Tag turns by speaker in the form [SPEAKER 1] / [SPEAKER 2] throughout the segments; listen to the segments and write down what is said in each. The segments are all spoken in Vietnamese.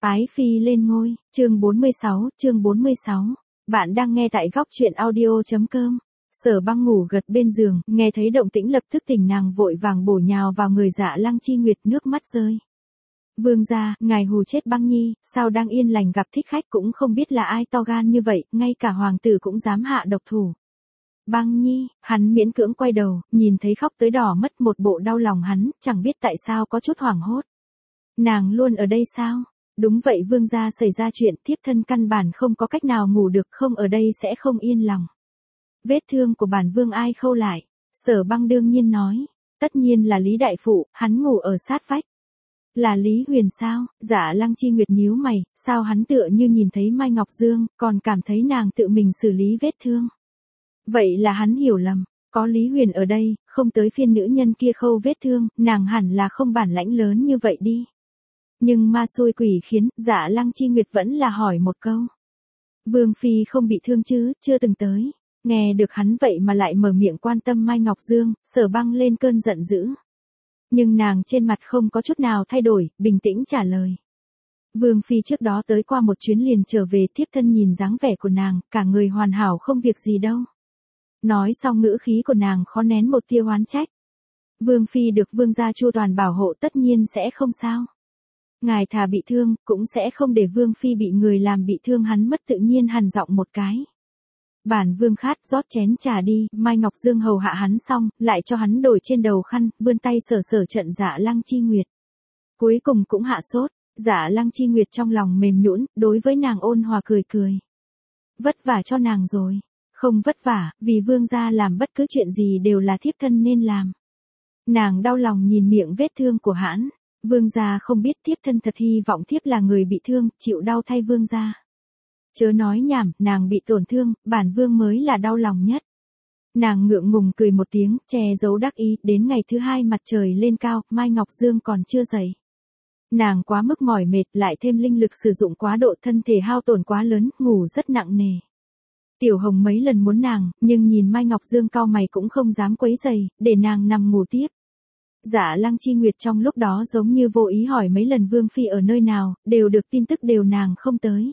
[SPEAKER 1] Ái phi lên ngôi, chương 46. Bạn đang nghe tại góc truyện audio.com. Sở Băng ngủ gật bên giường, nghe thấy động tĩnh lập tức tỉnh, nàng vội vàng bổ nhào vào người Dạ Lăng Chi Nguyệt, nước mắt rơi. Vương gia, ngài hù chết Băng Nhi, sao đang yên lành gặp thích khách cũng không biết là ai to gan như vậy, ngay cả hoàng tử cũng dám hạ độc thủ. Băng Nhi, hắn miễn cưỡng quay đầu, nhìn thấy khóc tới đỏ mất một bộ đau lòng, hắn chẳng biết tại sao có chút hoảng hốt. Nàng luôn ở đây sao? Đúng vậy vương gia, xảy ra chuyện, thiếp thân căn bản không có cách nào ngủ được, không ở đây sẽ không yên lòng. Vết thương của bản vương ai khâu lại? Sở Băng đương nhiên nói. Tất nhiên là Lý Đại Phụ, hắn ngủ ở sát vách. Là Lý Huyền sao? Dạ Lăng Chi Nguyệt nhíu mày, sao hắn tựa như nhìn thấy Mai Ngọc Dương, còn cảm thấy nàng tự mình xử lý vết thương. Vậy là hắn hiểu lầm, có Lý Huyền ở đây, không tới phiên nữ nhân kia khâu vết thương, nàng hẳn là không bản lãnh lớn như vậy đi. Nhưng ma xui quỷ khiến, Dạ Lăng Chi Nguyệt vẫn là hỏi một câu. Vương phi không bị thương chứ, chưa từng tới. Nghe được hắn vậy mà lại mở miệng quan tâm Mai Ngọc Dương, Sở Băng lên cơn giận dữ. Nhưng nàng trên mặt không có chút nào thay đổi, bình tĩnh trả lời. Vương phi trước đó tới qua một chuyến liền trở về, thiếp thân nhìn dáng vẻ của nàng, cả người hoàn hảo không việc gì đâu. Nói xong ngữ khí của nàng khó nén một tia oán trách. Vương phi được vương gia chu toàn bảo hộ, tất nhiên sẽ không sao. Ngài thà bị thương, cũng sẽ không để vương phi bị người làm bị thương. Hắn mất tự nhiên hằn giọng một cái. Bản vương khát, rót chén trà đi. Mai Ngọc Dương hầu hạ hắn xong, lại cho hắn đổi trên đầu khăn, vươn tay sờ sờ trận Dạ Lăng Chi Nguyệt. Cuối cùng cũng hạ sốt. Dạ Lăng Chi Nguyệt trong lòng mềm nhũn, đối với nàng ôn hòa cười cười. Vất vả cho nàng rồi. Không vất vả, vì vương gia làm bất cứ chuyện gì đều là thiếp thân nên làm. Nàng đau lòng nhìn miệng vết thương của hắn. Vương gia không biết, thiếp thân thật hy vọng thiếp là người bị thương, chịu đau thay vương gia. Chớ nói nhảm, nàng bị tổn thương, bản vương mới là đau lòng nhất. Nàng ngượng ngùng cười một tiếng, che giấu đắc ý. Đến ngày thứ hai mặt trời lên cao, Mai Ngọc Dương còn chưa dậy. Nàng quá mức mỏi mệt, lại thêm linh lực sử dụng quá độ, thân thể hao tổn quá lớn, ngủ rất nặng nề. Tiểu Hồng mấy lần muốn nàng, nhưng nhìn Mai Ngọc Dương cau mày cũng không dám quấy rầy, để nàng nằm ngủ tiếp. Dạ Lăng Chi Nguyệt trong lúc đó giống như vô ý hỏi mấy lần vương phi ở nơi nào, đều được tin tức đều nàng không tới.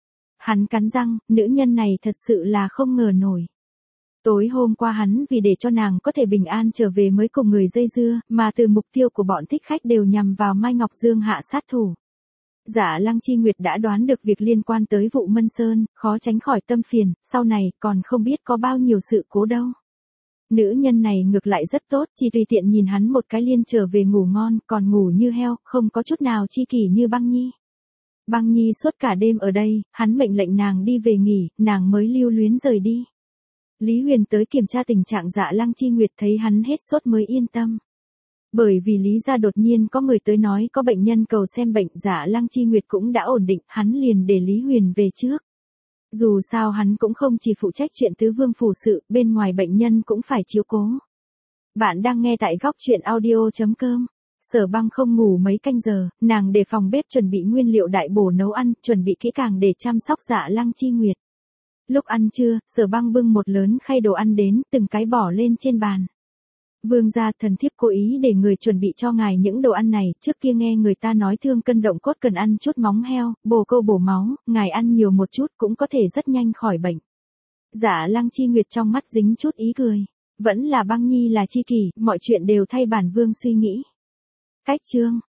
[SPEAKER 1] Hắn cắn răng, nữ nhân này thật sự là không ngờ nổi. Tối hôm qua hắn vì để cho nàng có thể bình an trở về mới cùng người dây dưa, mà từ mục tiêu của bọn thích khách đều nhằm vào Mai Ngọc Dương hạ sát thủ. Dạ Lăng Chi Nguyệt đã đoán được việc liên quan tới vụ Mân Sơn, khó tránh khỏi tâm phiền, sau này còn không biết có bao nhiêu sự cố đâu. Nữ nhân này ngược lại rất tốt, chỉ tùy tiện nhìn hắn một cái liền trở về ngủ ngon, còn ngủ như heo, không có chút nào chi kỷ như Băng Nhi. Băng Nhi suốt cả đêm ở đây, hắn mệnh lệnh nàng đi về nghỉ, nàng mới lưu luyến rời đi. Lý Huyền tới kiểm tra tình trạng Dạ Lăng Chi Nguyệt, thấy hắn hết sốt mới yên tâm. Bởi vì Lý gia đột nhiên có người tới nói có bệnh nhân cầu xem bệnh, Dạ Lăng Chi Nguyệt cũng đã ổn định, hắn liền để Lý Huyền về trước. Dù sao hắn cũng không chỉ phụ trách chuyện tứ vương phủ sự, bên ngoài bệnh nhân cũng phải chiếu cố. Bạn đang nghe tại góc truyện audio.com. Sở Băng không ngủ mấy canh giờ, nàng để phòng bếp chuẩn bị nguyên liệu đại bổ nấu ăn, chuẩn bị kỹ càng để chăm sóc Dạ Lăng Chi Nguyệt. Lúc ăn trưa, Sở Băng bưng một lớn khay đồ ăn đến, từng cái bỏ lên trên bàn. Vương gia, thần thiếp cố ý để người chuẩn bị cho ngài những đồ ăn này, trước kia nghe người ta nói thương cân động cốt cần ăn chút móng heo, bổ câu bổ máu, ngài ăn nhiều một chút cũng có thể rất nhanh khỏi bệnh. Dạ Lăng Chi Nguyệt trong mắt dính chút ý cười. Vẫn là Băng Nhi là chi kỷ, mọi chuyện đều thay bản vương suy nghĩ. Cách chương.